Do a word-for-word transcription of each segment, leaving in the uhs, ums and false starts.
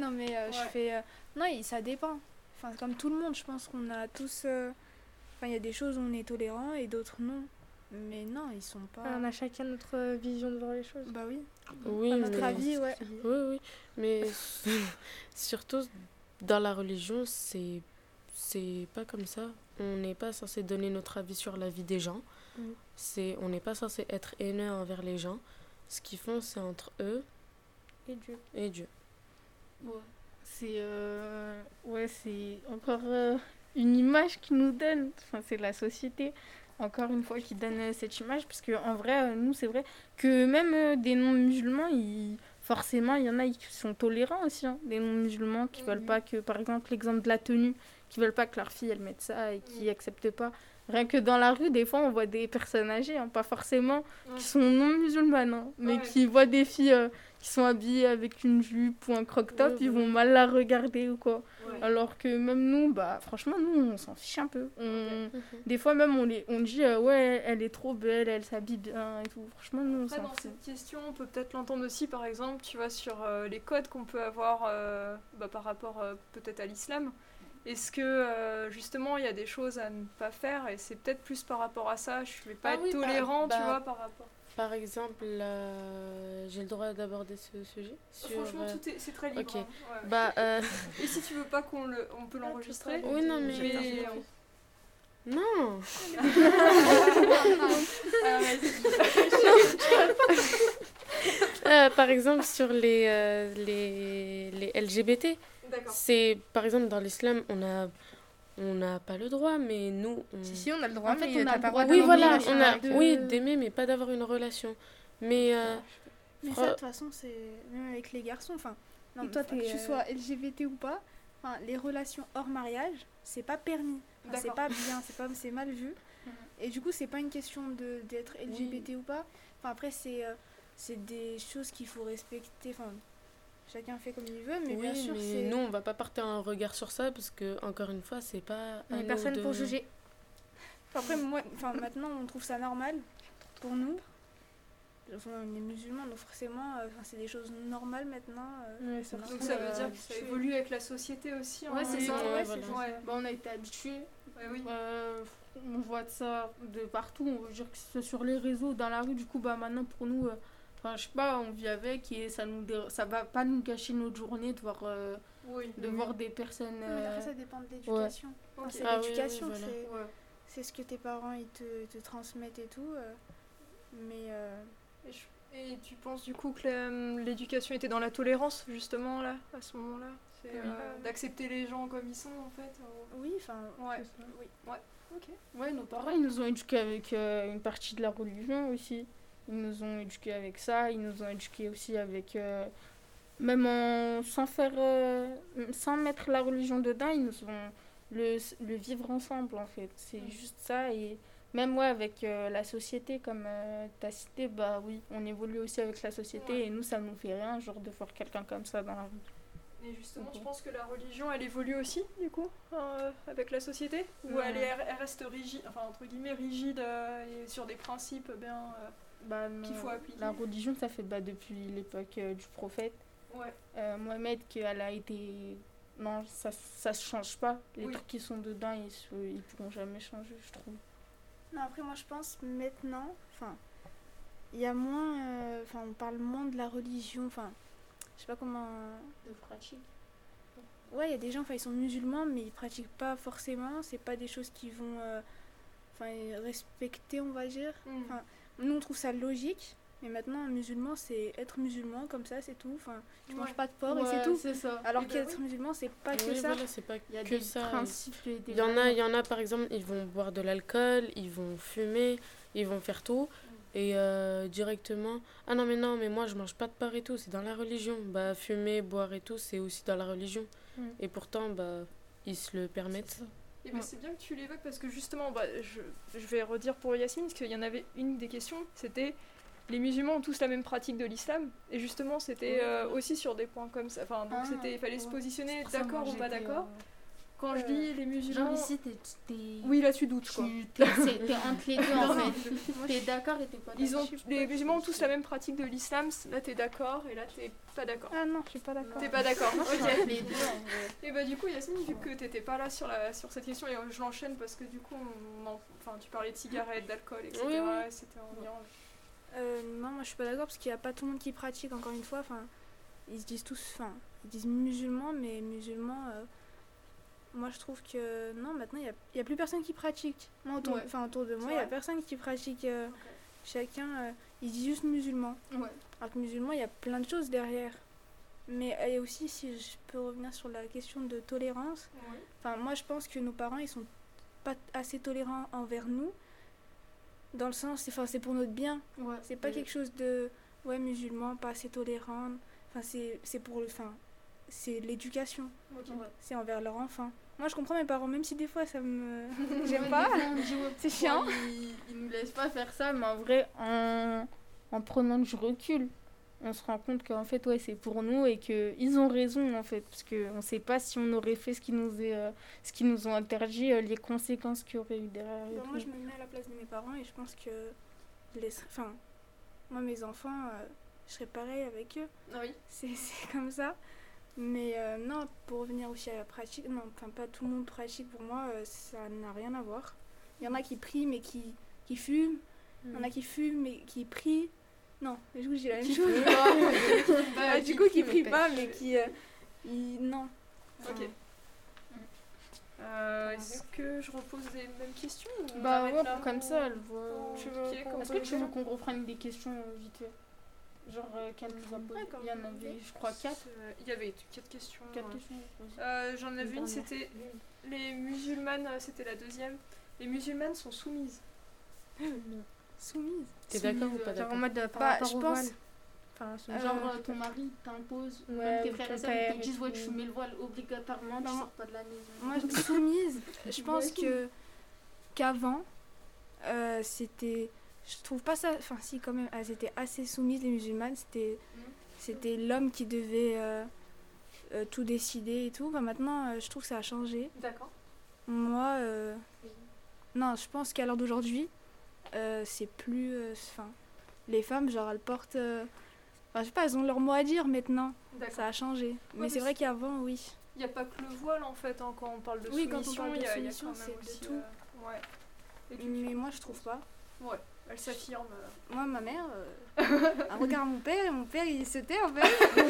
non, mais euh, ouais. je fais... Euh, non, ça dépend. Enfin, comme tout le monde, je pense qu'on a tous... Euh... Enfin, il y a des choses où on est tolérant et d'autres non. Mais non, ils sont pas... On a chacun notre vision de voir les choses. Bah oui. Oui, enfin, notre mais... avis, ouais. Oui, oui. Mais surtout, dans la religion, c'est... c'est pas comme ça. On n'est pas censé donner notre avis sur la vie des gens. Mm. C'est... On n'est pas censé être haineux envers les gens. Ce qu'ils font, c'est entre eux et Dieu. Et Dieu. Ouais. C'est, euh... ouais, c'est encore euh, une image qui nous donne. Enfin, c'est la société, encore une fois, qui donne cette image. Parce qu'en vrai, nous, c'est vrai que même euh, des non-musulmans, ils... forcément, il y en a qui sont tolérants aussi. Hein. Des non-musulmans qui ne mmh. veulent pas que, par exemple, l'exemple de la tenue, qui ne veulent pas que leur fille, elle mette ça et qui n'acceptent mmh. pas. Rien que dans la rue, des fois, on voit des personnes âgées, hein, pas forcément, ouais. qui sont non-musulmanes, hein, mais ouais. qui voient des filles euh, qui sont habillées avec une jupe ou un croc-top, ouais, ils ouais. vont mal la regarder ou quoi. Ouais. Alors que même nous, bah, franchement, nous, on s'en fiche un peu. On... Okay. Des fois, même, on, les... on dit, euh, ouais, elle est trop belle, elle s'habille bien et tout. Franchement, nous, on Après, s'en dans fout. cette question, on peut peut-être l'entendre aussi, par exemple, tu vois, sur euh, les codes qu'on peut avoir euh, bah, par rapport euh, peut-être à l'islam. Est-ce que, euh, justement, il y a des choses à ne pas faire et c'est peut-être plus par rapport à ça, je ne vais pas ah être oui, tolérant, bah, tu bah, vois, par rapport... Par exemple, euh, j'ai le droit d'aborder ce sujet sur, Franchement, tout est, c'est très libre. Okay. Hein. Ouais. Bah, euh... Et si tu veux pas qu'on le, on peut l'enregistrer. Oui, non, mais... mais... Non. euh, Par exemple, sur les, euh, les, les L G B T, d'accord. C'est, par exemple, dans l'islam, on a... On n'a pas le droit, mais nous... On... Si, si, on a le droit, en fait, mais on a pas le droit oui, voilà, on a, de... oui, d'aimer, mais pas d'avoir une relation. Mais, euh, mais fra... ça, de toute façon, c'est même avec les garçons. Enfin, non, toi, que euh... tu sois L G B T ou pas, enfin, les relations hors mariage, c'est pas permis. Enfin, c'est pas bien, c'est, pas, c'est mal vu. Et du coup, c'est pas une question de, d'être L G B T oui. ou pas. Enfin, après, c'est, euh, c'est des choses qu'il faut respecter. Enfin, chacun fait comme il veut, mais oui, bien sûr, mais c'est... nous, on va pas porter un regard sur ça, parce que, encore une fois, c'est pas... Il y a personne de... pour juger. Enfin, après, moi, enfin, maintenant, on trouve ça normal pour nous. Enfin, on est musulmans, donc forcément, euh, c'est des choses normales maintenant. Euh, ouais, ça donc ça veut dire que ça évolue avec la société aussi. Ouais, hein, c'est ça. ouais, Ouais, voilà. c'est ouais. Bah, on a été habitués. Ouais, oui. euh, on voit de ça de partout. On veut dire que c'est sur les réseaux, dans la rue. Du coup, bah, maintenant, pour nous... Euh, Enfin, je sais pas, on vit avec et ça nous dé... ça va pas nous gâcher notre journée de voir, euh, oui, de oui. voir des personnes... Euh... Mais après, ça dépend de l'éducation. Ouais. Enfin, okay. C'est ah, l'éducation, oui, oui, voilà. c'est, ouais. c'est ce que tes parents ils te, te transmettent et tout. Euh, mais... Euh... Et, je... et tu penses du coup que la, l'éducation était dans la tolérance, justement, là, à ce moment-là c'est, oui. euh, d'accepter les gens comme ils sont, en fait ou... Oui, enfin... Ouais. Oui. Ouais. Ok. Ouais, nos parents, ils nous ont éduqués avec euh, une partie de la religion aussi. Ils nous ont éduqués avec ça, ils nous ont éduqués aussi avec... Euh, même en, sans faire... Euh, sans mettre la religion dedans, ils nous ont... Le, le vivre ensemble, en fait. C'est mmh. juste ça. Et même, ouais, avec euh, la société, comme euh, tu as cité, bah oui, on évolue aussi avec la société. Ouais. Et nous, ça nous fait rien, genre, de voir quelqu'un comme ça dans la rue. Et justement, okay. je pense que la religion, elle évolue aussi, du coup, euh, avec la société. Ou mmh. elle, est, elle reste rigide, enfin, entre guillemets, rigide euh, et sur des principes bien... Euh, Bah, non, qu'il faut appliquer. La religion, ça fait bah, depuis l'époque euh, du prophète. Ouais. Euh, Mohamed, qu'elle a été... Non, ça ne change pas. Les oui. trucs qui sont dedans, ils ne pourront jamais changer, je trouve. Non, après, moi, je pense maintenant... Enfin, il y a moins... Enfin, euh, on parle moins de la religion. Enfin, je sais pas comment... De pratique. Ouais, il y a des gens, ils sont musulmans, mais ils pratiquent pas forcément. C'est pas des choses qu'ils vont... Enfin, euh, respecter, on va dire. Enfin... Mm. Nous, on trouve ça logique, mais maintenant, un musulman, c'est être musulman, comme ça, c'est tout. Enfin, tu ouais. manges pas de porc ouais, et c'est tout. C'est ça. Alors et qu'être ben, oui. musulman, c'est pas oui, que ça. Voilà, c'est pas il y a que des ça. principes. Il y en a, il y en a, par exemple, ils vont boire de l'alcool, ils vont fumer, ils vont faire tout. Mm. Et euh, directement, ah non, mais non, mais moi, je mange pas de porc et tout, c'est dans la religion. Bah, fumer, boire et tout, c'est aussi dans la religion. Mm. Et pourtant, bah, ils se le permettent. Et ben, c'est bien que tu l'évoques parce que justement, bah, je, je vais redire pour Yacine, parce qu'il y en avait une des questions, c'était les musulmans ont tous la même pratique de l'islam, et justement c'était euh, aussi sur des points comme ça, enfin donc ah, c'était, il fallait ouais. se positionner d'accord ou pas d'accord. Euh, quand Euh, je dis les musulmans... Genre ici, t'es... t'es... Oui, là tu doutes, tu- quoi. T'es, c'est- t'es entre les deux, en Non, fait. Moi, T'es je- d'accord et t'es pas d'accord. Ils ont, Je suis les pas- musulmans ont tous la même pratique de l'islam, là t'es d'accord, et là t'es pas d'accord. Ah non, je suis pas d'accord. T'es pas d'accord, Moi, je suis ok. entre les deux, en vrai. Et bah du coup Yasmine, vu que t'étais pas là sur, la, sur cette question, et je l'enchaîne parce que du coup, on en- enfin, tu parlais de cigarettes, d'alcool, et cetera. Oui, oui. et C'était en Iran. Euh, non, moi je suis pas d'accord parce qu'il n'y a pas tout le monde qui pratique, encore une fois. Enfin, ils se disent tous, enfin, ils disent musulmans, mais musulmans, euh, moi je trouve que non, maintenant il n'y a, il y a plus personne qui pratique. Moi, autour, Ouais. enfin, autour de moi, C'est il n'y a vrai personne qui pratique. euh, Ok. Chacun, euh, ils disent juste musulmans. Ouais. Alors que musulman, il y a plein de choses derrière. Mais et aussi, si je peux revenir sur la question de tolérance, Ouais. enfin, moi je pense que nos parents, ils sont pas assez tolérants envers nous. Dans le sens, enfin, c'est pour notre bien. Ouais. C'est pas Et- quelque chose de ouais musulman, pas assez tolérant. Enfin c'est c'est pour le enfin c'est l'éducation, Ok. Ouais. c'est envers leur enfant. Moi je comprends mes parents même si des fois ça me Ouais, j'aime des pas. fois, on dit, ouais, C'est pourquoi chiant. Ils, ils nous laissent pas faire ça, mais en vrai, en, en prenant du recul, on se rend compte qu'en fait, ouais, c'est pour nous et qu'ils ont raison, en fait. Parce qu'on sait pas si on aurait fait ce qu'ils nous, est, euh, ce qu'ils nous ont interdit, euh, les conséquences qu'il y aurait eu derrière. et Bah, moi tout. je me mets à la place de mes parents et je pense que les enfin moi mes enfants euh, je serais pareil avec eux. Oui. C'est c'est comme ça. Mais euh, non, pour revenir aussi à la pratique, non, enfin pas tout le monde pratique pour moi, euh, ça n'a rien à voir. Il y en a qui prient mais qui, qui fument, il y en a qui fument mais qui prient. Non, du coup j'ai la même chose. Ah, du coup qui prient pas mais qui... euh, ils- non. Ok. Euh, Est-ce que je repose les mêmes questions ou on Bah arrête ouais, là comme ou- ça, elle voit. Tu veux Est-ce qu'on que tu peut- veux qu'on reprenne des questions euh, vite fait? Genre, euh, qu'elle nous a posées. Ouais, comme Il y en vous avait, voulez. je crois, quatre. Euh, Il y avait quatre questions. Quatre ouais. questions. vas-y. Euh, J'en avais Une une, dernière. c'était les musulmanes, euh, c'était la deuxième. Les musulmanes sont soumises. Soumise. T'es d'accord ou pas Genre en d'accord? mode euh, par Bah, rapport je au pense- voile. Enfin, Genre genre... euh, ton mari t'impose, ou Ouais, même tes ou frères ton et sœurs, père ils te disent et ouais tout. tu mets le voile obligatoirement, tu Non. sors pas de la maison. Moi, je- soumise, je pense Ouais. que qu'avant, euh, c'était... Je trouve pas ça... Enfin, si, quand même, elles étaient assez soumises, les musulmanes. C'était c'était l'homme qui devait euh, euh, tout décider et tout. Bah, maintenant, euh, je trouve que ça a changé. D'accord. Moi, euh, non, je pense qu'à l'heure d'aujourd'hui, euh, c'est plus... Enfin, les femmes, genre, elles portent... euh, Enfin, je sais pas, elles ont leur mot à dire maintenant. D'accord. Ça a changé. mais mais c'est vrai c'est- qu'avant, oui. Il n'y a pas que le voile en fait, hein, quand on parle de Oui, quand on soumission, parle de il y a, il y a soumission, quand même c'est de aussi, tout. euh, ouais. Et puis, Mais moi, je trouve pas. ouais, elle s'affirme. euh. Moi, ma mère, euh, elle regarde mon père et mon père, il se tait en fait.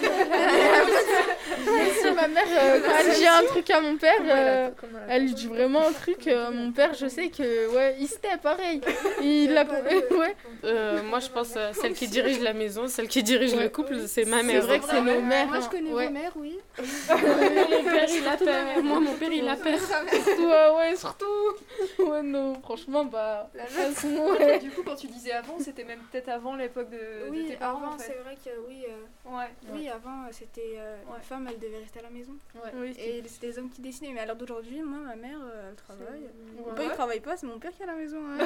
Si ma mère, euh, quand elle dit un truc à mon père, euh, elle lui dit vraiment un truc. euh, mon père, je sais que ouais, il se tait pareil. Il a ouais. Euh, moi, je pense euh, celle qui dirige la maison, celle qui dirige Ouais. le couple, c'est ma C'est mère. vrai que c'est nos mères. Moi, je hein. connais Ouais. vos mères, oui. Mon père, il a peur. Moi, mon père, il a peur. Surtout, euh, ouais, surtout. Ouais, non, franchement, bah. elles sont- ouais. Du coup, quand tu disais avant, c'était même peut-être avant l'époque de, de Oui, tes parents avant, en fait. c'est vrai que oui. euh, Ouais. Oui, avant, euh, c'était euh, Ouais. une femme, elle devait rester à la maison. Ouais. Oui, Et c'était les hommes qui décidaient. Mais à l'heure d'aujourd'hui, moi, ma mère, euh, elle travaille. Mon Ouais. père, il travaille pas, c'est mon père qui est à la maison. hein.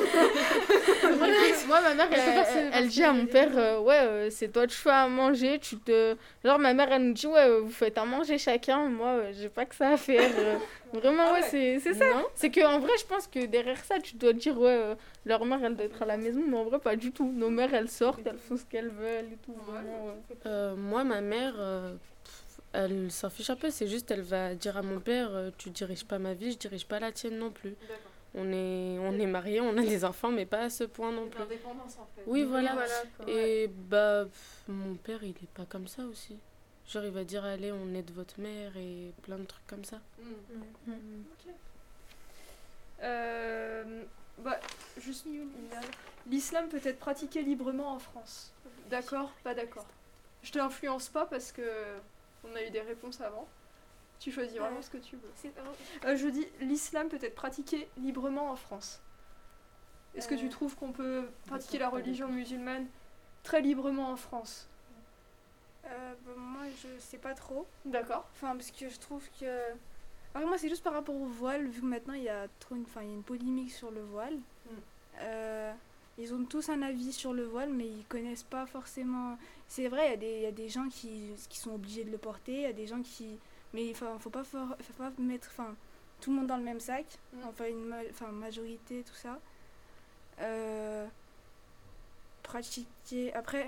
Moi, ma mère, elle, elle, elle dit à mon père, euh, ouais, euh, c'est toi, tu fais à manger, tu te... Genre, ma mère, elle nous dit, ouais, euh, vous faites à manger chacun, moi, euh, j'ai pas que ça à faire. euh. Vraiment, Ah ouais, ouais. c'est c'est ça. Non. C'est qu'en vrai, je pense que derrière ça, tu dois dire, ouais, euh, leur mère, elle doit être à la maison, mais en vrai, pas du tout. Nos mères, elles sortent, elles font ce qu'elles veulent et tout. Vraiment, ouais. Euh, moi, ma mère, euh, pff, elle s'en fiche un peu. C'est juste, elle va dire à mon père, euh, tu diriges pas ma vie, je dirige pas la tienne non plus. On est, on est mariés, on a des enfants, mais pas à ce point non plus. L'indépendance en fait. Oui, voilà. quoi. Et bah, pff, mon père, il est pas comme ça aussi. Genre, il va dire, allez, on aide votre mère et plein de trucs comme ça. Mm. Euh, bah, juste l'islam peut être pratiqué librement en France. D'accord, pas d'accord. Je t'influence pas parce que on a eu des réponses avant. Tu choisis vraiment Ouais. ce que tu veux. C'est- Euh, je dis l'islam peut être pratiqué librement en France. Est-ce que Euh, tu trouves qu'on peut pratiquer la D'accord, pas religion musulmane très librement en France? Euh, bah, moi, je sais pas trop. D'accord. Enfin, parce que je trouve que... Alors, moi, c'est juste par rapport au voile, vu que maintenant, il y a trop une... Enfin, il y a une polémique sur le voile. Mm. Euh, ils ont tous un avis sur le voile, mais ils connaissent pas forcément. C'est vrai, il y a des, il y a des gens qui, qui sont obligés de le porter, il y a des gens qui. Mais il faut, faut pas, faut pas mettre enfin, tout le monde dans le même sac, mmh. enfin une ma, enfin, majorité, tout ça. Euh, pratiquer. Après,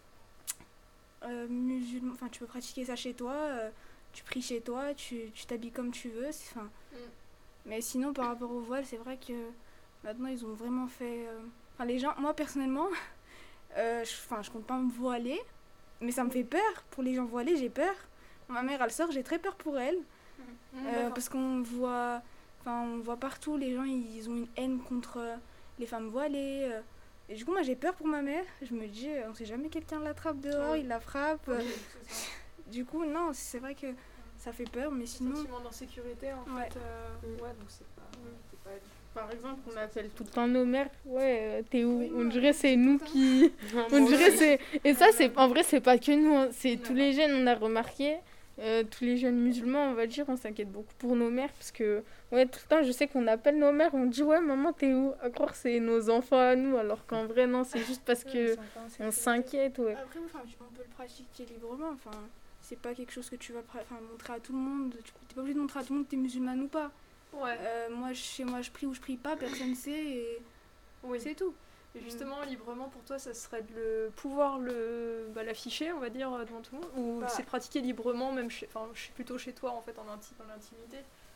euh, musulman, enfin, tu peux pratiquer ça chez toi, euh, tu pries chez toi, tu, tu t'habilles comme tu veux. Enfin, mmh. Mais sinon, par rapport au voile, c'est vrai que maintenant ils ont vraiment fait. Euh, enfin, les gens, moi personnellement, euh, je, je compte pas me voiler, mais ça me fait peur. Pour les gens voilés, j'ai peur. Ma mère, elle sort, j'ai très peur pour elle. Mmh, euh, parce qu'on voit, enfin, on voit partout, les gens, ils ont une haine contre les femmes voilées. Euh, et du coup, moi, j'ai peur pour ma mère. Je me dis, on sait jamais, quelqu'un l'attrape dehors, oui. il la frappe. Oui, du coup, non, c'est vrai que ça fait peur, mais sinon... Un sentiment d'insécurité, en ouais. fait. Euh, ouais, donc c'est pas... Mmh. pas... Par exemple, on appelle tout le temps nos mères. Ouais, t'es où? Oui, on dirait c'est nous qui... on dirait c'est... Et ça, c'est... en vrai, c'est pas que nous. Hein. C'est non. Tous les jeunes, on a remarqué... Euh, tous les jeunes musulmans, on va dire, on s'inquiète beaucoup pour nos mères parce que, ouais, tout le temps, je sais qu'on appelle nos mères, on dit, ouais, maman, t'es où? À croire que c'est nos enfants à nous, alors qu'en vrai, non, c'est juste parce que on s'inquiète, ouais. Après, enfin, on peut le pratiquer librement, enfin, c'est pas quelque chose que tu vas enfin, montrer à tout le monde, tu t'es pas obligé de montrer à tout le monde que t'es musulmane ou pas. Ouais. Euh, moi, chez moi, je prie ou je prie pas, personne sait, et oui. C'est tout. Et justement, mmh. librement, pour toi, ça serait de le, pouvoir le, bah, l'afficher, on va dire, devant tout le monde? Ou bah. c'est pratiquer librement, même chez, enfin, plutôt chez toi, en fait, en inti- dans l'intimité?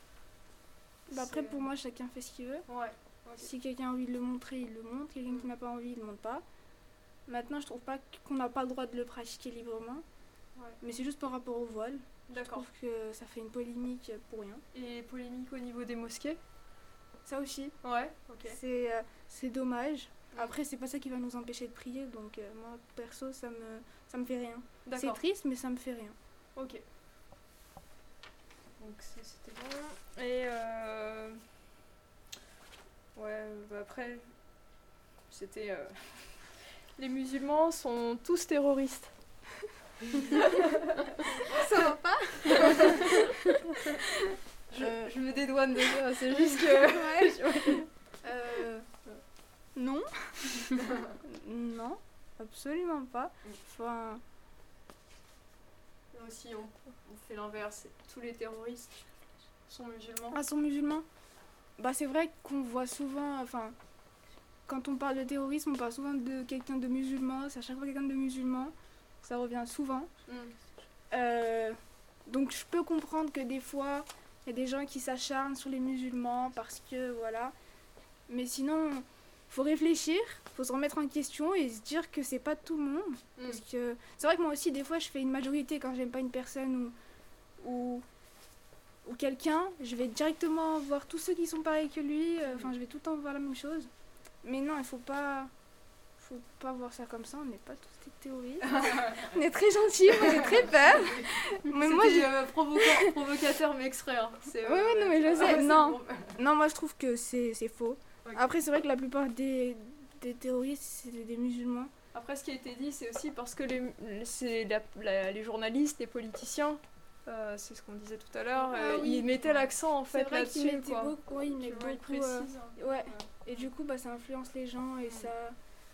Bah après, pour moi, chacun fait ce qu'il veut. Ouais. Okay. Si quelqu'un a envie de le montrer, il le montre. Quelqu'un mmh. qui n'a pas envie, il ne le montre pas. Maintenant, je trouve pas qu'on n'a pas le droit de le pratiquer librement. Ouais. Mais c'est juste par rapport au voile. D'accord. Je trouve que ça fait une polémique pour rien. Et polémique au niveau des mosquées? Ça aussi. Ouais, ok. C'est, euh, c'est dommage. Après, c'est pas ça qui va nous empêcher de prier, donc euh, moi, perso, ça me, ça me fait rien. D'accord. C'est triste, mais ça me fait rien. Ok. Donc, ça, c'était bon. Et, euh... ouais, bah après, c'était... Euh... Les musulmans sont tous terroristes. Ça va pas? je, euh... je me dédouane de ça, c'est juste que... Ouais. euh... Non. Non, absolument pas. Enfin... Nous aussi, on, on fait l'inverse. Tous les terroristes sont musulmans. Ah, sont musulmans? Bah, c'est vrai qu'on voit souvent... Enfin, quand on parle de terrorisme, on parle souvent de quelqu'un de musulman. C'est à chaque fois quelqu'un de musulman. Ça revient souvent. Mm. Euh, donc, je peux comprendre que des fois, il y a des gens qui s'acharnent sur les musulmans parce que, voilà. Mais sinon... Faut réfléchir, faut se remettre en question et se dire que c'est pas tout le monde. Mm. Parce que c'est vrai que moi aussi, des fois, je fais une majorité quand j'aime pas une personne ou, ou, ou quelqu'un. Je vais directement voir tous ceux qui sont pareils que lui. Enfin, euh, je vais tout le temps voir la même chose. Mais non, il faut pas, faut pas voir ça comme ça. On n'est pas tous des théories. On est très gentils, on est très peur. Mais moi, j'ai euh, provoca- provocateur, mais extrait. Hein. Oui, euh, ouais, non, mais je sais. non, bon. non, moi, je trouve que c'est, c'est faux. Okay. Après, c'est vrai que la plupart des, des terroristes, c'est des musulmans. Après, ce qui a été dit, c'est aussi parce que les, c'est la, la, les journalistes, les politiciens, euh, c'est ce qu'on disait tout à l'heure, ah, euh, oui. ils mettaient l'accent en fait c'est vrai là-dessus. Qu'ils mettaient beaucoup, oui, ils mettent beaucoup. Précise, euh, ouais. ouais. Et du coup, bah, ça influence les gens et ouais. ça.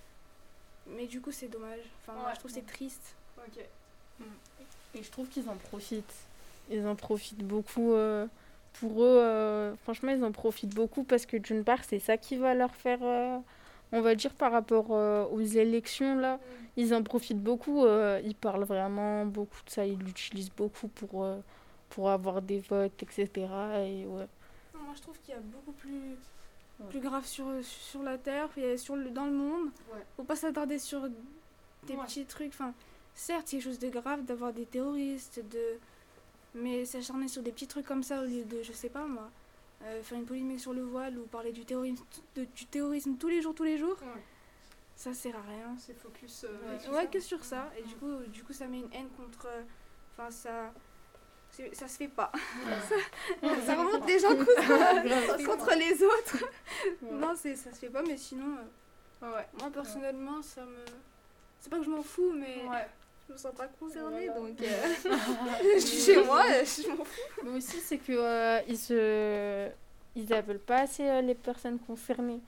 Mais du coup, c'est dommage. Enfin, ouais. moi, je trouve que c'est triste. Ok. Et je trouve qu'ils en profitent. Ils en profitent beaucoup. Euh... Pour eux, euh, franchement, ils en profitent beaucoup parce que d'une part, c'est ça qui va leur faire, euh, on va dire, par rapport euh, aux élections, là, mmh. ils en profitent beaucoup. Euh, ils parlent vraiment beaucoup de ça, ils l'utilisent beaucoup pour, euh, pour avoir des votes, et cetera. Et, ouais. Non, moi, je trouve qu'il y a beaucoup plus, ouais. plus grave sur, sur la Terre, et sur le, dans le monde. Ouais. Faut pas s'attarder sur des ouais. petits trucs. Enfin, certes, c'est quelque chose de grave d'avoir des terroristes, de... mais s'acharner sur des petits trucs comme ça au lieu de, je sais pas moi, euh, faire une polémique sur le voile ou parler du terrorisme, de, du terrorisme tous les jours, tous les jours, ouais. ça sert à rien. C'est focus euh, ouais, ouais, que sur ça. Et du coup, du coup, ça met une haine contre... Enfin, ça... C'est, ça se fait pas. Ouais. ça, ça remonte les gens contre, contre les autres. Ouais. Non, c'est, ça se fait pas, mais sinon... Euh, ouais. Moi, personnellement, ouais. ça me... C'est pas que je m'en fous, mais... Ouais. Je me sens pas concernée, voilà. donc euh, je suis chez moi, je m'en fous. Mais aussi, c'est que euh, ils se, ils appellent pas assez euh, les personnes concernées.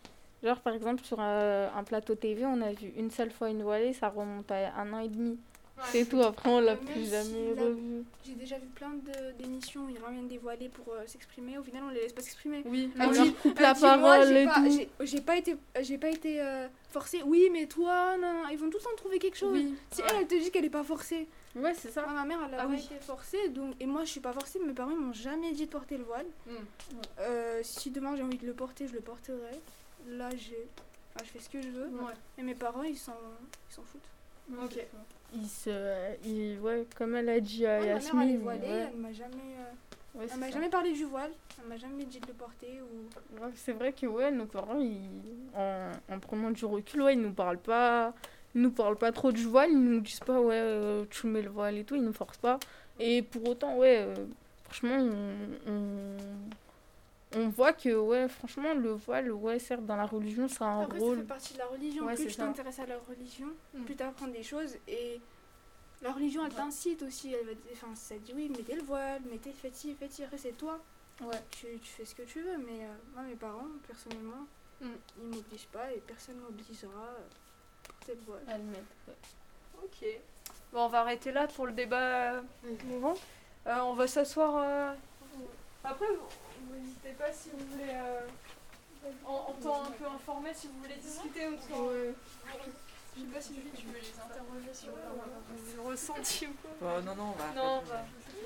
Genre, par exemple, sur un, un plateau T V, on a vu une seule fois une voilée, ça remonte à un an et demi. Ouais, c'est tout, après on l'a plus jamais si revu. J'ai déjà vu plein de, d'émissions où ils ramènent des voilées pour euh, s'exprimer, au final on les laisse pas s'exprimer. Oui, elle on dit, leur coupe la parole moi, j'ai et pas, tout. J'ai, j'ai pas été, j'ai pas été euh, forcée, oui mais toi, non, non, ils vont tout le temps trouver quelque chose. Oui. Si ouais. elle, elle te dit qu'elle est pas forcée. Ouais, c'est ça. Moi, ma mère, elle a ah, pas oui. été forcée, donc, et moi je suis pas forcée, mes parents ils m'ont jamais dit de porter le voile. Mm. Euh, si demain j'ai envie de le porter, je le porterai. Là j'ai... Enfin, je fais ce que je veux. Ouais. Et mes parents ils s'en, ils s'en foutent. Ok. Il se, il, ouais, comme elle a dit à ouais, Yasmine. Ma mère, elle est voilée, ouais. elle m'a jamais, euh, ouais, elle m'a jamais parlé du voile, elle m'a jamais dit de le porter ou. Ouais, c'est vrai que ouais, nos parents, ils, en, en prenant du recul, ouais, ils nous parlent pas, ils nous parlent pas trop du voile, ils nous disent pas ouais, euh, tu mets le voile et tout, ils nous forcent pas. Et pour autant, ouais, euh, franchement, on, on, on voit que ouais, franchement, le voile, ouais, certes, dans la religion, ça a un Après, rôle. Ça fait partie de la religion. Ouais, plus tu t'intéresses à la religion, mm. plus tu apprends des choses et la religion, elle t'incite aussi. Elle va, enfin, ça dit oui, mettez le voile, mettez, faites ci, faites ci. Après, c'est toi. Ouais. Tu, tu fais ce que tu veux, mais euh, moi, mes parents, personnellement, mm. ils m'obligent pas et personne m'obligera à porter le voile. À le mettre, ouais. Ok. Bon, on va arrêter là pour le débat mouvant. Euh, on va s'asseoir. Euh... Après, vous n'hésitez pas si vous voulez, euh, en, en temps un peu informel, si vous voulez discuter autour. Ouais. Je sais pas si Julie, tu veux les interroger sur le ressenti ou quoi. euh, Non, non, on va. Non, on va.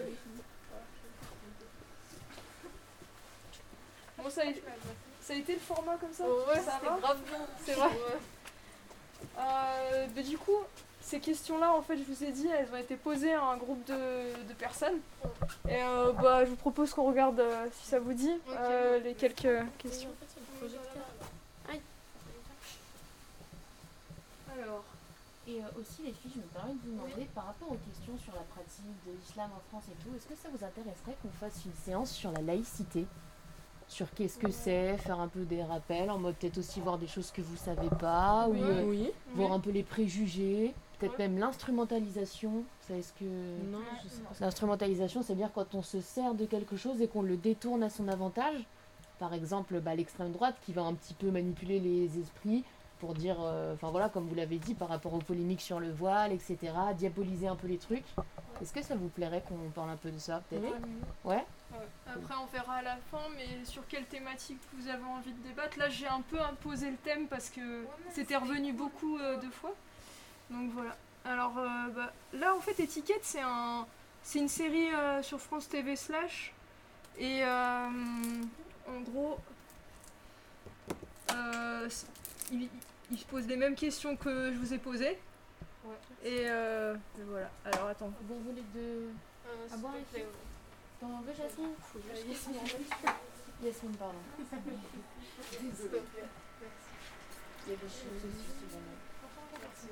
Bon, ça a, ça a été le format comme ça. Oh, ouais, ça c'est grave bien. C'est vrai. Ouais. Euh, mais du coup, ces questions-là, en fait, je vous ai dit, elles ont été posées à un groupe de, de personnes. Et euh, bah, je vous propose qu'on regarde, euh, si ça vous dit, okay. euh, les quelques questions. Alors, et euh, aussi les filles, je me permets de vous demander, oui. par rapport aux questions sur la pratique de l'islam en France et tout, est-ce que ça vous intéresserait qu'on fasse une séance sur la laïcité ? Sur qu'est-ce que c'est, faire un peu des rappels, en mode peut-être aussi voir des choses que vous savez pas, oui. ou euh, oui. voir oui. un peu les préjugés, peut-être oui. même l'instrumentalisation. Ça, est-ce que... Non, je sais pas. L'instrumentalisation, c'est-à-dire quand on se sert de quelque chose et qu'on le détourne à son avantage. Par exemple, bah, l'extrême droite qui va un petit peu manipuler les esprits pour dire, enfin euh, voilà, comme vous l'avez dit, par rapport aux polémiques sur le voile, et cetera, diaboliser un peu les trucs. Est-ce que ça vous plairait qu'on parle un peu de ça, peut-être ? Ouais. Ouais. Après, on verra à la fin, mais sur quelle thématique vous avez envie de débattre. Là, j'ai un peu imposé le thème parce que ouais, c'était revenu beaucoup euh, de fois. Donc voilà. Alors euh, bah, là, en fait, Étiquette, c'est un, c'est une série euh, sur France T V slash. Et euh, en gros, euh, il, il se pose les mêmes questions que je vous ai posées. Ouais. Et euh, voilà. Alors attends. Bon, vous voulez de. Euh, à boire et tout. T'en veux, Jasmine ? Yasmine, Yasmine, pardon. S'il te plaît. Il y a des choses aussi, si jamais. Merci.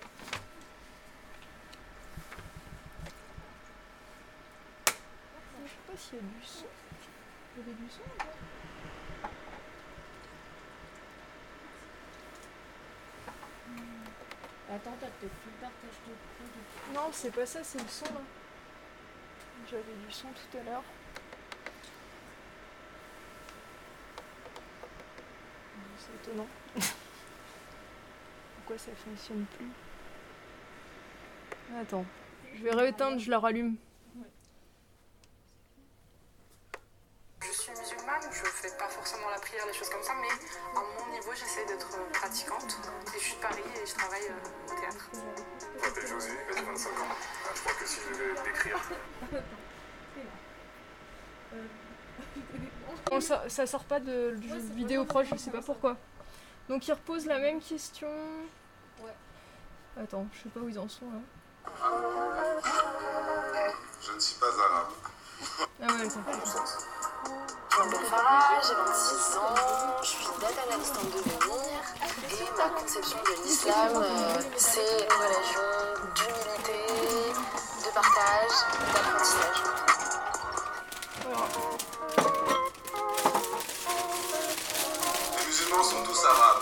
Je sais pas s'il y a du son. Il y avait du son ou pas ? Attends, t'as peut-être plus le partage de... Non, c'est pas ça, c'est le son là. J'avais du son tout à l'heure. C'est étonnant. Pourquoi ça fonctionne plus ? Attends, je vais rééteindre, je la rallume. Je suis musulmane, je fais pas forcément la prière, les choses comme ça, mais à mon niveau, j'essaie d'être pratiquante. Et je suis de Paris et je travaille euh, au théâtre. Je m'appelle Josué, j'ai vingt-cinq ans. Je crois que si je devais décrire. Bon, ça, ça sort pas de, de ouais, vidéo proche, je sais pas pourquoi. Donc ils reposent la même question. Ouais. Attends, je sais pas où ils en sont là. Je ne suis pas arabe. Ah ouais, ça fait. Je m'appelle Farah, j'ai vingt-six ans, je suis data analyst en devenir et ma conception de l'islam, euh, c'est une religion d'humilité, de partage, d'apprentissage. Les musulmans sont tous arabes.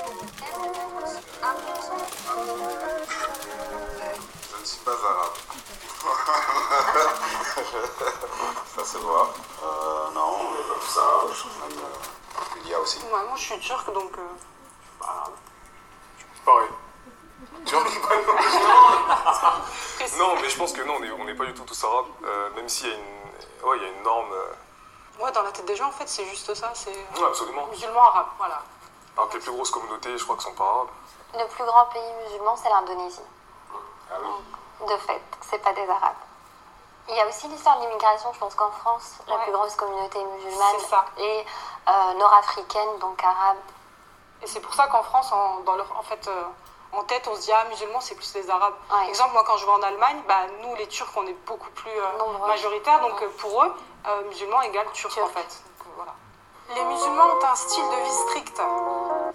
Je ne suis pas arabe. Ça se voit. Euh, non, tout ça, même, euh, il y a aussi. Moi, moi, je suis turque, donc euh, Non, mais je pense que non, on n'est pas du tout tous arabes, euh, même s'il y a une, ouais, il y a une norme. Euh... Ouais, dans la tête des gens, en fait, c'est juste ça, c'est ouais, absolument. musulmans arabes, voilà. Alors que les plus grosses communautés, je crois que sont pas arabes. Le plus grand pays musulman, c'est l'Indonésie. Ah oui. De fait, c'est pas des arabes. Il y a aussi l'histoire de l'immigration. Je pense qu'en France, la ouais. plus grosse communauté musulmane ça. est euh, nord-africaine, donc arabe. Et c'est pour ça qu'en France, en, dans leur, en fait, euh, en tête, on se dit ah musulmans, c'est plus les arabes. Ouais. Exemple, moi quand je vais en Allemagne, bah, nous les Turcs, on est beaucoup plus euh, majoritaires, donc euh, pour eux, euh, musulmans égale Turc, Turc en fait. Donc, euh, voilà. Les musulmans ont un style de vie strict. Non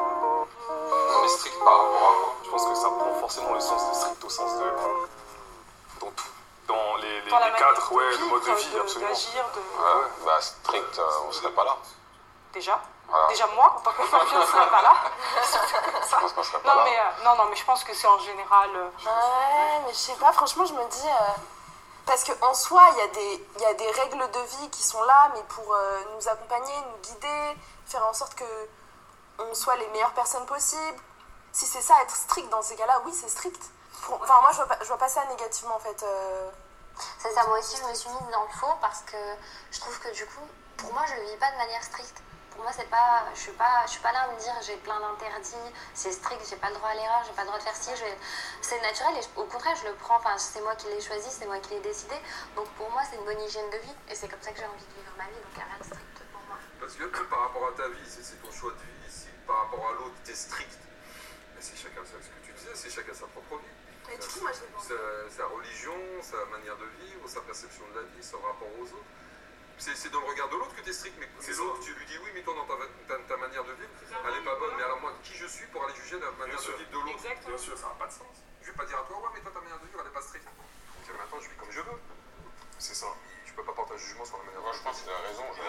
mais strict par rapport à quoi? Je pense que ça prend forcément le sens de strict au sens de dans tout, dans les, les, dans les cadres, ouais, vie, le mode de vie, de, absolument. D'agir, de... Ouais, ouais, bah strict, euh, on serait pas là. Déjà. Voilà. Déjà moi, en tant que femme, je ne serais pas là. Je pense qu'on serait pas non, là. Mais, euh, non, non, mais je pense que c'est en général. Euh... Ouais, mais je sais pas, franchement, je me dis. Euh, parce qu'en soi, il y, a des, y a des règles de vie qui sont là, mais pour euh, nous accompagner, nous guider, faire en sorte que on soit les meilleures personnes possibles. Si c'est ça, être strict dans ces cas-là, oui, c'est strict. Pour, enfin, moi, je vois, pas, je vois pas ça négativement, en fait. Euh... C'est ça, moi aussi, je me suis mise dans le faux parce que je trouve que du coup, pour moi, je le vis pas de manière stricte. Pour moi, c'est pas, je suis pas, je suis pas là à me dire j'ai plein d'interdits, c'est strict, j'ai pas le droit à l'erreur, j'ai pas le droit de faire ci, je... c'est naturel et je, au contraire, je le prends, enfin, c'est moi qui l'ai choisi, c'est moi qui l'ai décidé. Donc pour moi, c'est une bonne hygiène de vie et c'est comme ça que j'ai envie de vivre ma vie, donc il n'y a rien de strict pour moi. Parce que par rapport à ta vie, c'est, c'est ton choix de vie, si par rapport à l'autre, t'es strict, mais c'est chacun ça, ce que tu disais, c'est chacun sa propre vie. Mais du coup, moi, je sa, sa religion, sa manière de vivre, sa perception de la vie, son rapport aux autres. C'est, c'est dans le regard de l'autre que tu es strict, mais c'est l'autre, tu lui dis oui, mais toi, dans ta, ta, ta manière de vivre, elle n'est pas bonne. Mais alors, moi, qui je suis pour aller juger la manière de vivre de l'autre? Bien sûr, ça n'a pas de sens. Je vais pas dire à toi, ouais, mais toi, ta manière de vivre, elle n'est pas stricte. Donc, maintenant, je vis comme je veux. C'est ça. Je peux pas porter un jugement sur la manière de Moi, vivre. je pense que tu as raison. Je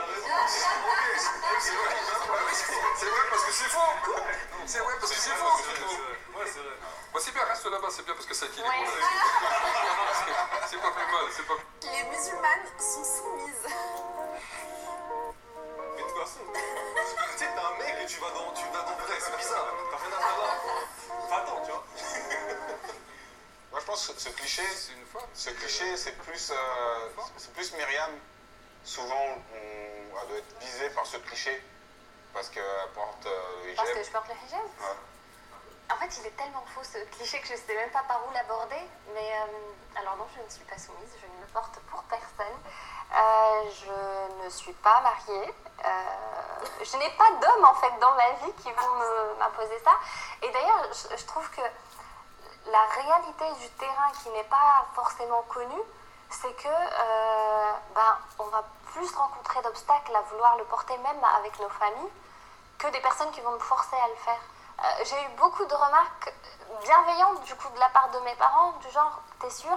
C'est vrai, c'est vrai parce que c'est faux. C'est vrai parce que c'est faux. Ouais, c'est vrai. Bah, c'est bien, reste là-bas, c'est bien parce que ça équilibre. Ouais. C'est pas plus mal, c'est pas. Les musulmanes sont soumises. Mais de toute façon, tu sais, t'es un mec et tu vas dans, tu vas dans le vrai, c'est bizarre. T'as rien à faire là. Enfin, attends, tu vois. Moi, je pense que ce cliché, C'est une femme. ce cliché, c'est plus, euh, c'est plus Myriam. Souvent, on, elle doit être visée par ce cliché parce qu'elle porte euh, le hijab. Parce que je porte le hijab. Ouais. En fait, il est tellement faux ce cliché que je ne sais même pas par où l'aborder. Mais euh, alors non, je ne suis pas soumise, je ne le porte pour personne. Euh, je ne suis pas mariée. Euh, je n'ai pas d'hommes en fait dans ma vie qui vont me, m'imposer ça. Et d'ailleurs, je, je trouve que la réalité du terrain qui n'est pas forcément connue, c'est que euh, ben, on va plus rencontrer d'obstacles à vouloir le porter même avec nos familles que des personnes qui vont nous forcer à le faire. Euh, j'ai eu beaucoup de remarques bienveillantes du coup de la part de mes parents, du genre t'es sûre?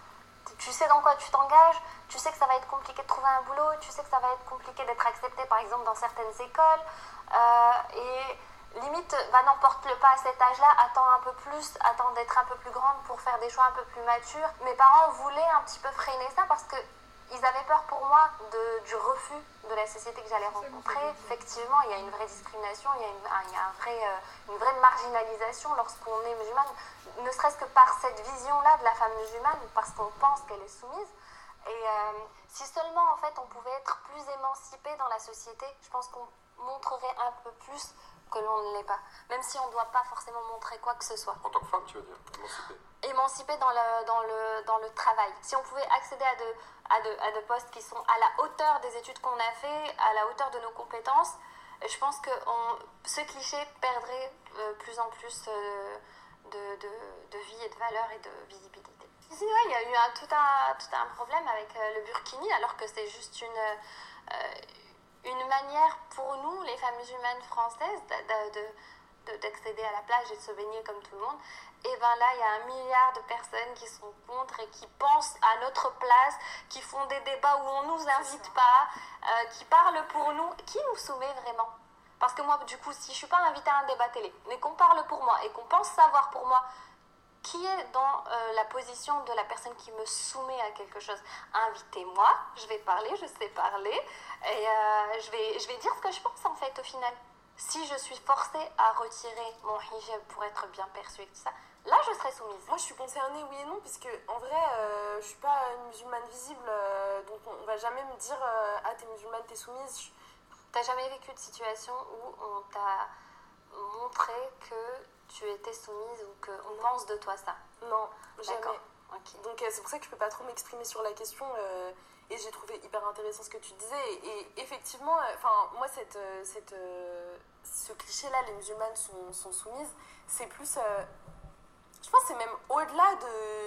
Tu sais dans quoi tu t'engages? Tu sais que ça va être compliqué de trouver un boulot? Tu sais que ça va être compliqué d'être accepté par exemple dans certaines écoles? euh, Et limite, bah, n'emporte-le pas à cet âge-là, attends un peu plus, attends d'être un peu plus grande pour faire des choix un peu plus matures. Mes parents voulaient un petit peu freiner ça parce que ils avaient peur pour moi de, du refus de la société que j'allais rencontrer. Effectivement, il y a une vraie discrimination, il y a une, il y a un vrai, euh, une vraie marginalisation lorsqu'on est musulmane, ne serait-ce que par cette vision-là de la femme musulmane, parce qu'on pense qu'elle est soumise. Et euh, si seulement en fait on pouvait être plus émancipé dans la société, je pense qu'on montrerait un peu plus que l'on ne l'est pas. Même si on ne doit pas forcément montrer quoi que ce soit. En tant que femme, tu veux dire, émancipée. Émancipé dans le, dans, le, dans le travail. Si on pouvait accéder à de, à, de, à de postes qui sont à la hauteur des études qu'on a fait, à la hauteur de nos compétences, je pense que on, ce cliché perdrait euh, plus en plus euh, de, de, de vie et de valeur et de visibilité. Si, ouais, il y a eu un, tout, un, tout un problème avec euh, le burkini, alors que c'est juste une... Euh, une manière pour nous, les femmes musulmanes françaises, de, de, de, d'accéder à la plage et de se baigner comme tout le monde. Et bien là, il y a un milliard de personnes qui sont contre et qui pensent à notre place, qui font des débats où on ne nous invite pas, euh, qui parlent pour nous. Qui nous soumet vraiment? Parce que moi, du coup, si je ne suis pas invitée à un débat télé, mais qu'on parle pour moi et qu'on pense savoir pour moi, qui est dans euh, la position de la personne qui me soumet à quelque chose? Invitez-moi, je vais parler, je sais parler, et euh, je, vais, je vais dire ce que je pense en fait au final. Si je suis forcée à retirer mon hijab pour être bien perçue et tout ça, là je serais soumise. Moi je suis concernée, oui et non, puisque en vrai, euh, je suis pas une musulmane visible, euh, donc on, on va jamais me dire euh, ah t'es musulmane, t'es soumise. Je... T'as jamais vécu de situation où on t'a montré que tu étais soumise ou qu'on pense de toi ça? Non, jamais. D'accord. Okay. Donc euh, c'est pour ça que je peux pas trop m'exprimer sur la question euh, et j'ai trouvé hyper intéressant ce que tu disais et, et effectivement, enfin euh, moi cette, euh, cette, euh, ce cliché là, les musulmanes sont, sont soumises, c'est plus, euh, je pense que c'est même au-delà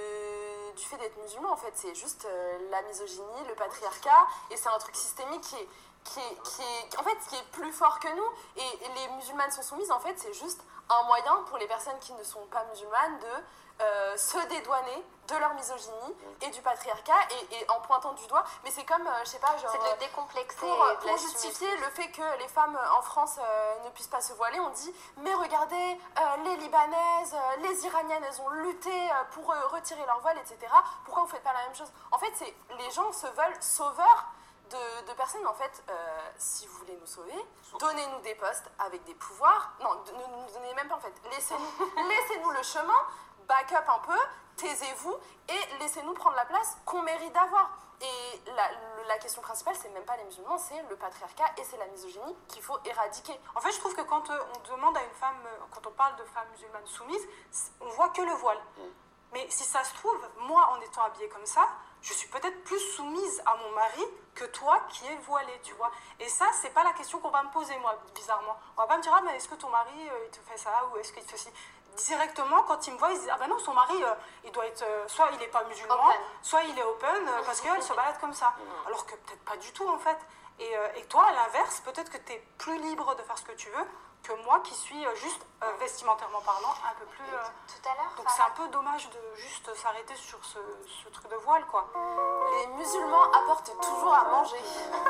de, du fait d'être musulman en fait, c'est juste euh, la misogynie, le patriarcat et c'est un truc systémique qui est, qui est, qui est, en fait, qui est plus fort que nous et, et les musulmanes sont soumises en fait c'est juste un moyen pour les personnes qui ne sont pas musulmanes de Euh, se dédouaner de leur misogynie et du patriarcat et, et en pointant du doigt, mais c'est comme, euh, je sais pas, genre... C'est de le décomplexer. Pour, de pour justifier le fait que les femmes en France euh, ne puissent pas se voiler, on dit, mais regardez, euh, les Libanaises, euh, les Iraniennes, elles ont lutté euh, pour euh, retirer leur voile, et cetera. Pourquoi vous faites pas la même chose? En fait, c'est les gens se veulent sauveurs de, de personnes. En fait, euh, si vous voulez nous sauver, donnez-nous des postes avec des pouvoirs. Non, ne nous donnez même pas, en fait. Laissez-nous, laissez-nous le chemin, back up un peu, taisez-vous et laissez-nous prendre la place qu'on mérite d'avoir. Et la, la question principale, c'est même pas les musulmans, c'est le patriarcat et c'est la misogynie qu'il faut éradiquer. En fait, je trouve que quand euh, on demande à une femme, euh, quand on parle de femme musulmane soumise, on voit que le voile. Mm. Mais si ça se trouve, moi, en étant habillée comme ça, je suis peut-être plus soumise à mon mari que toi qui es voilée, tu vois. Et ça, c'est pas la question qu'on va me poser, moi, bizarrement. On va pas me dire, ah, mais est-ce que ton mari, euh, il te fait ça ou est-ce qu'il te fait ci? Directement, quand ils me voient, ils se disent, ah ben non, son mari, euh, il doit être, euh, soit il est pas musulman, open. Soit il est open, euh, parce qu'elle se balade comme ça. Alors que peut-être pas du tout, en fait. Et, euh, et toi, à l'inverse, peut-être que tu es plus libre de faire ce que tu veux que moi qui suis euh, juste, euh, vestimentairement parlant, un peu plus... Euh... Tout à l'heure. Donc c'est un peu dommage de juste s'arrêter sur ce, ce truc de voile, quoi. Les musulmans apportent toujours à manger.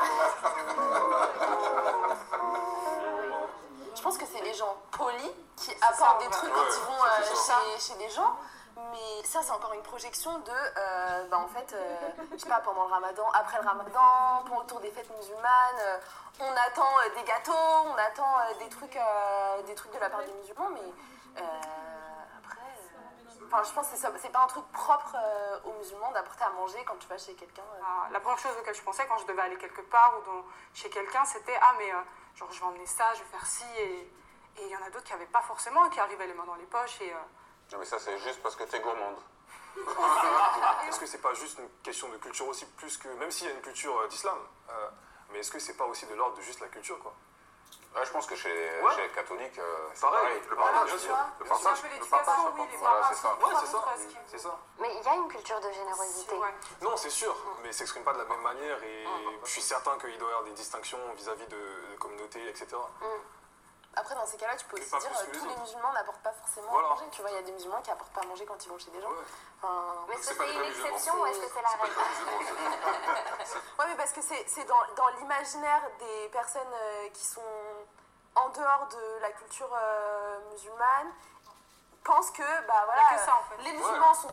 Je pense que c'est les gens polis qui apportent des trucs quand ils vont euh, chez, chez les gens. Mais ça, c'est encore une projection de, euh, bah en fait, euh, je sais pas, pendant le ramadan, après le ramadan, pour autour des fêtes musulmanes, euh, on attend euh, des gâteaux, on attend euh, des, trucs, euh, des trucs de la part des musulmans, mais euh, après, euh, enfin, je pense que c'est, c'est pas un truc propre euh, aux musulmans d'apporter à manger quand tu vas chez quelqu'un. Euh. Ah, la première chose auquel je pensais quand je devais aller quelque part ou dans, chez quelqu'un, c'était, ah mais, euh, genre, je vais emmener ça, je vais faire ci, et il y en a d'autres qui n'avaient pas forcément, qui arrivaient les mains dans les poches, et... Euh, Non mais ça c'est juste parce que t'es gourmande. Est-ce que c'est pas juste une question de culture aussi, plus que, même s'il y a une culture euh, d'islam, euh, mais est-ce que c'est pas aussi de l'ordre de juste la culture, quoi? Ouais, je pense que chez, ouais. chez les catholiques, euh, c'est pareil, pareil. Le partage, bien sûr. Le partage, le partage, oui, les voilà, c'est ça. Ouais, c'est ça. C'est ça. Mais il y a une culture de générosité. Ouais. Non, c'est sûr, mais ça s'exprime pas de la même manière et je suis certain qu'il doit y avoir des distinctions vis-à-vis de, de communautés, et cetera. Mm. Après, dans ces cas-là, tu peux aussi dire que tous les musulmans n'apportent pas forcément voilà. à manger. Tu vois, il y a des musulmans qui n'apportent pas à manger quand ils vont chez des gens. Ouais. Enfin, mais est-ce que c'est une exception ou est-ce que c'est la règle? Ouais, mais parce que c'est, c'est dans, dans l'imaginaire des personnes euh, qui sont en dehors de la culture euh, musulmane, pensent que bah, voilà, ça, en fait. les musulmans ouais. sont